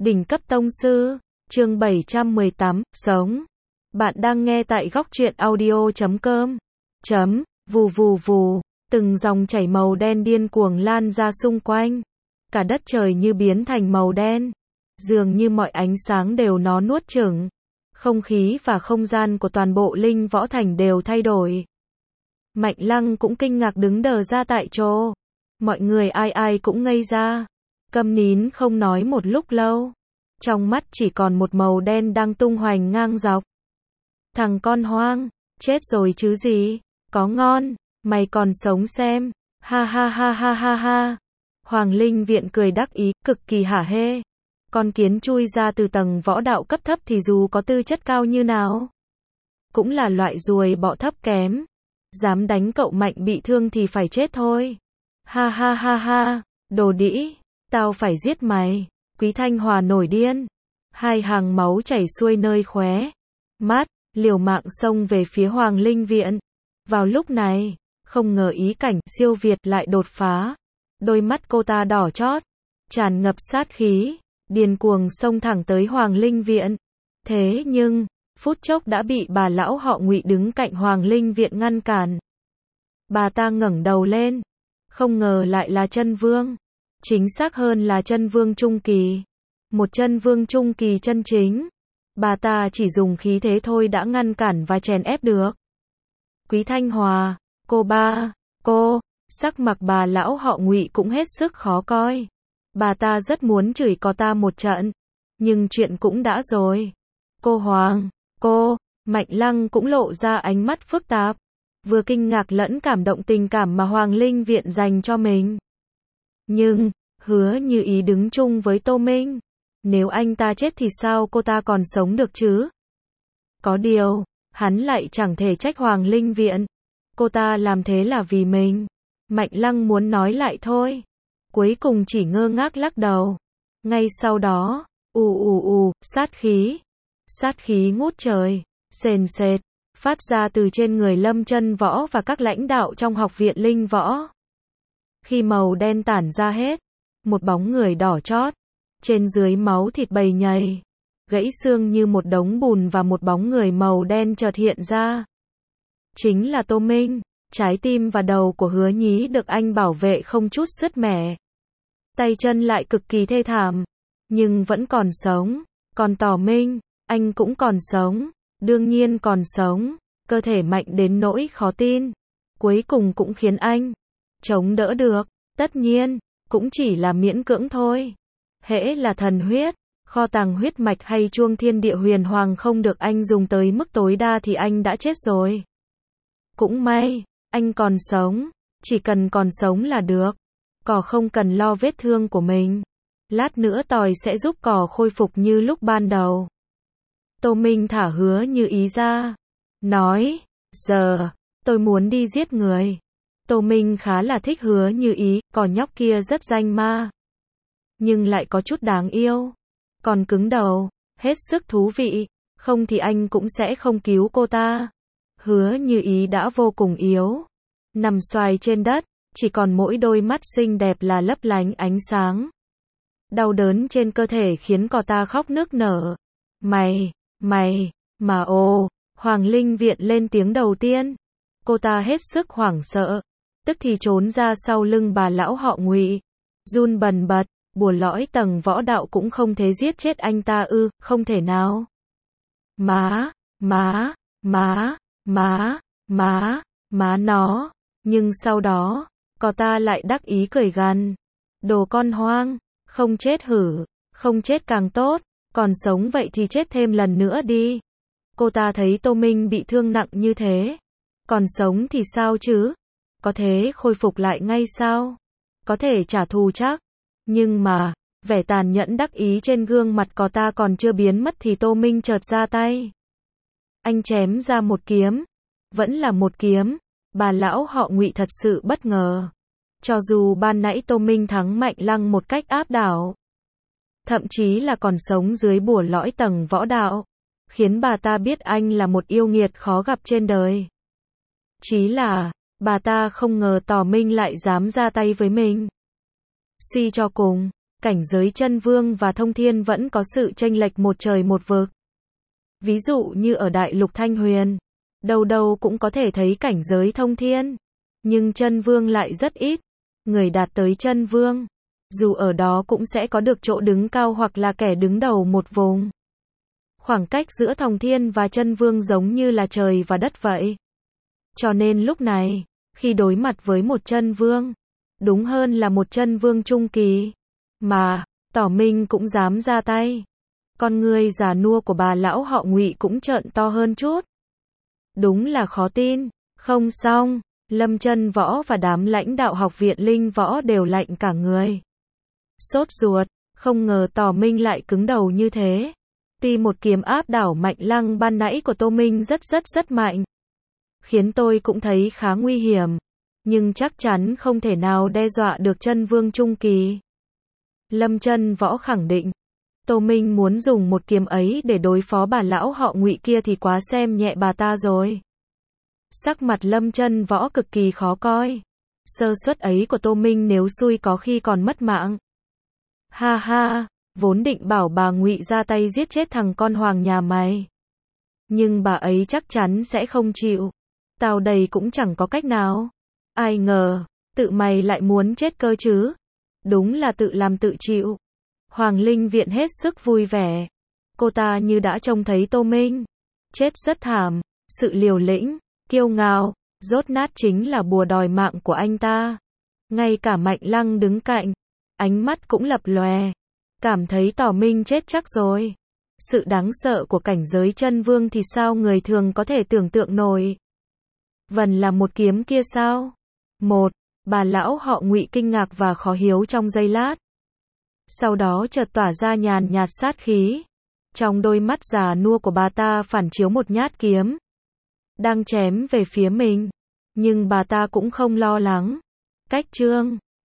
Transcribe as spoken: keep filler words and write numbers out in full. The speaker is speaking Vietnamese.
Đỉnh cấp tông sư, chương bảy trăm mười tám, sống. Bạn đang nghe tại góc truyện audio chấm com. Chấm, vù vù vù, từng dòng chảy màu đen điên cuồng lan ra xung quanh. Cả đất trời như biến thành màu đen. Dường như mọi ánh sáng đều nó nuốt chửng. Không khí và không gian của toàn bộ Linh Võ Thành đều thay đổi. Mạnh Lăng cũng kinh ngạc đứng đờ ra tại chỗ. Mọi người ai ai cũng ngây ra. Câm nín không nói một lúc lâu. Trong mắt chỉ còn một màu đen đang tung hoành ngang dọc. Thằng con hoang, chết rồi chứ gì, có ngon, mày còn sống xem, ha ha ha ha ha ha. Hoàng Linh Viện cười đắc ý, cực kỳ hả hê. Con kiến chui ra từ tầng võ đạo cấp thấp thì dù có tư chất cao như nào, cũng là loại ruồi bọ thấp kém. Dám đánh cậu Mạnh bị thương thì phải chết thôi. Ha ha ha ha, đồ đĩ, tao phải giết mày. Quý Thanh Hòa nổi điên. Hai hàng máu chảy xuôi nơi khóe mắt, liều mạng xông về phía Hoàng Linh Viện. Vào lúc này, không ngờ ý cảnh siêu việt lại đột phá. Đôi mắt cô ta đỏ chót, tràn ngập sát khí, điên cuồng xông thẳng tới Hoàng Linh Viện. Thế nhưng, phút chốc đã bị bà lão họ Ngụy đứng cạnh Hoàng Linh Viện ngăn cản. Bà ta ngẩng đầu lên, không ngờ lại là chân vương. Chính xác hơn là chân vương trung kỳ. Một chân vương trung kỳ chân chính. Bà ta chỉ dùng khí thế thôi đã ngăn cản và chèn ép được. Quý Thanh Hòa, cô ba, cô, sắc mặt bà lão họ Ngụy cũng hết sức khó coi. Bà ta rất muốn chửi có ta một trận. Nhưng chuyện cũng đã rồi. Cô Hoàng, cô, Mạnh Lăng cũng lộ ra ánh mắt phức tạp. Vừa kinh ngạc lẫn cảm động tình cảm mà Hoàng Linh Viện dành cho mình. Nhưng, Hứa Như Ý đứng chung với Tô Minh. Nếu anh ta chết thì sao cô ta còn sống được chứ? Có điều, hắn lại chẳng thể trách Hoàng Linh Viện. Cô ta làm thế là vì mình. Mạnh Lăng muốn nói lại thôi. Cuối cùng chỉ ngơ ngác lắc đầu. Ngay sau đó, ù ù ù, sát khí. Sát khí ngút trời, sền sệt, phát ra từ trên người Lâm Chân Võ và các lãnh đạo trong học viện Linh Võ. Khi màu đen tản ra hết, một bóng người đỏ chót, trên dưới máu thịt bầy nhầy, gãy xương như một đống bùn và một bóng người màu đen chợt hiện ra. Chính là Tô Minh, trái tim và đầu của Hứa Nhí được anh bảo vệ không chút sứt mẻ. Tay chân lại cực kỳ thê thảm, nhưng vẫn còn sống. Còn Tỏ Minh, anh cũng còn sống, đương nhiên còn sống, cơ thể mạnh đến nỗi khó tin. Cuối cùng cũng khiến anh chống đỡ được, tất nhiên, cũng chỉ là miễn cưỡng thôi. Hễ là thần huyết, kho tàng huyết mạch hay chuông thiên địa huyền hoàng không được anh dùng tới mức tối đa thì anh đã chết rồi. Cũng may, anh còn sống, chỉ cần còn sống là được. Cỏ không cần lo vết thương của mình. Lát nữa tỏi sẽ giúp cỏ khôi phục như lúc ban đầu. Tô Minh thả Hứa Như Ý ra, nói, giờ, tôi muốn đi giết người. Tô Minh khá là thích Hứa Như Ý, cỏ nhóc kia rất danh ma. Nhưng lại có chút đáng yêu. Còn cứng đầu, hết sức thú vị, không thì anh cũng sẽ không cứu cô ta. Hứa Như Ý đã vô cùng yếu. Nằm xoài trên đất, chỉ còn mỗi đôi mắt xinh đẹp là lấp lánh ánh sáng. Đau đớn trên cơ thể khiến cô ta khóc nức nở. Mày, mày, mà ồ, Hoàng Linh Viện lên tiếng đầu tiên. Cô ta hết sức hoảng sợ, tức thì trốn ra sau lưng bà lão họ Ngụy, run bần bật, bùa lõi tầng võ đạo cũng không thể giết chết anh ta ư, không thể nào. Má, má, má, má, má, má nó, nhưng sau đó, cô ta lại đắc ý cười gằn. Đồ con hoang, không chết hử, không chết càng tốt, còn sống vậy thì chết thêm lần nữa đi. Cô ta thấy Tô Minh bị thương nặng như thế, còn sống thì sao chứ? Có thể khôi phục lại ngay sao? Có thể trả thù chắc. Nhưng mà, vẻ tàn nhẫn đắc ý trên gương mặt cô ta còn chưa biến mất thì Tô Minh chợt ra tay. Anh chém ra một kiếm. Vẫn là một kiếm. Bà lão họ Ngụy thật sự bất ngờ. Cho dù ban nãy Tô Minh thắng Mạnh Lăng một cách áp đảo, thậm chí là còn sống dưới bùa lõi tầng võ đạo, khiến bà ta biết anh là một yêu nghiệt khó gặp trên đời. Chí là, bà ta không ngờ Tỏ Minh lại dám ra tay với mình. Suy cho cùng, cảnh giới chân vương và thông thiên vẫn có sự chênh lệch một trời một vực. Ví dụ như ở đại lục Thanh Huyền, đâu đâu cũng có thể thấy cảnh giới thông thiên, nhưng chân vương lại rất ít. Người đạt tới chân vương, dù ở đó cũng sẽ có được chỗ đứng cao hoặc là kẻ đứng đầu một vùng. Khoảng cách giữa thông thiên và chân vương giống như là trời và đất vậy. Cho nên lúc này, khi đối mặt với một chân vương, đúng hơn là một chân vương trung kỳ, mà Tỏ Minh cũng dám ra tay. Con người già nua của bà lão họ Ngụy cũng trợn to hơn chút. Đúng là khó tin. Không xong, Lâm Chân Võ và đám lãnh đạo học viện Linh Võ đều lạnh cả người. Sốt ruột, không ngờ Tỏ Minh lại cứng đầu như thế. Tuy một kiếm áp đảo Mạnh Lăng ban nãy của Tô Minh rất rất rất mạnh, khiến tôi cũng thấy khá nguy hiểm, nhưng chắc chắn không thể nào đe dọa được chân vương trung kỳ. Lâm Chân Võ khẳng định, Tô Minh muốn dùng một kiếm ấy để đối phó bà lão họ Ngụy kia thì quá xem nhẹ bà ta rồi. Sắc mặt Lâm Chân Võ cực kỳ khó coi. Sơ suất ấy của Tô Minh nếu xui có khi còn mất mạng. Ha ha, vốn định bảo bà Ngụy ra tay giết chết thằng con hoàng nhà mày, nhưng bà ấy chắc chắn sẽ không chịu. Tao đây cũng chẳng có cách nào. Ai ngờ, tự mày lại muốn chết cơ chứ. Đúng là tự làm tự chịu. Hoàng Linh Viện hết sức vui vẻ. Cô ta như đã trông thấy Tô Minh chết rất thảm. Sự liều lĩnh, kiêu ngạo, dốt nát chính là bùa đòi mạng của anh ta. Ngay cả Mạnh Lăng đứng cạnh, ánh mắt cũng lập lòe, cảm thấy Tỏ Minh chết chắc rồi. Sự đáng sợ của cảnh giới chân vương thì sao người thường có thể tưởng tượng nổi. Vần là một kiếm kia sao? Một, bà lão họ Ngụy kinh ngạc và khó hiểu trong giây lát. Sau đó chợt tỏa ra nhàn nhạt sát khí. Trong đôi mắt già nua của bà ta phản chiếu một nhát kiếm, đang chém về phía mình. Nhưng bà ta cũng không lo lắng. Cách chương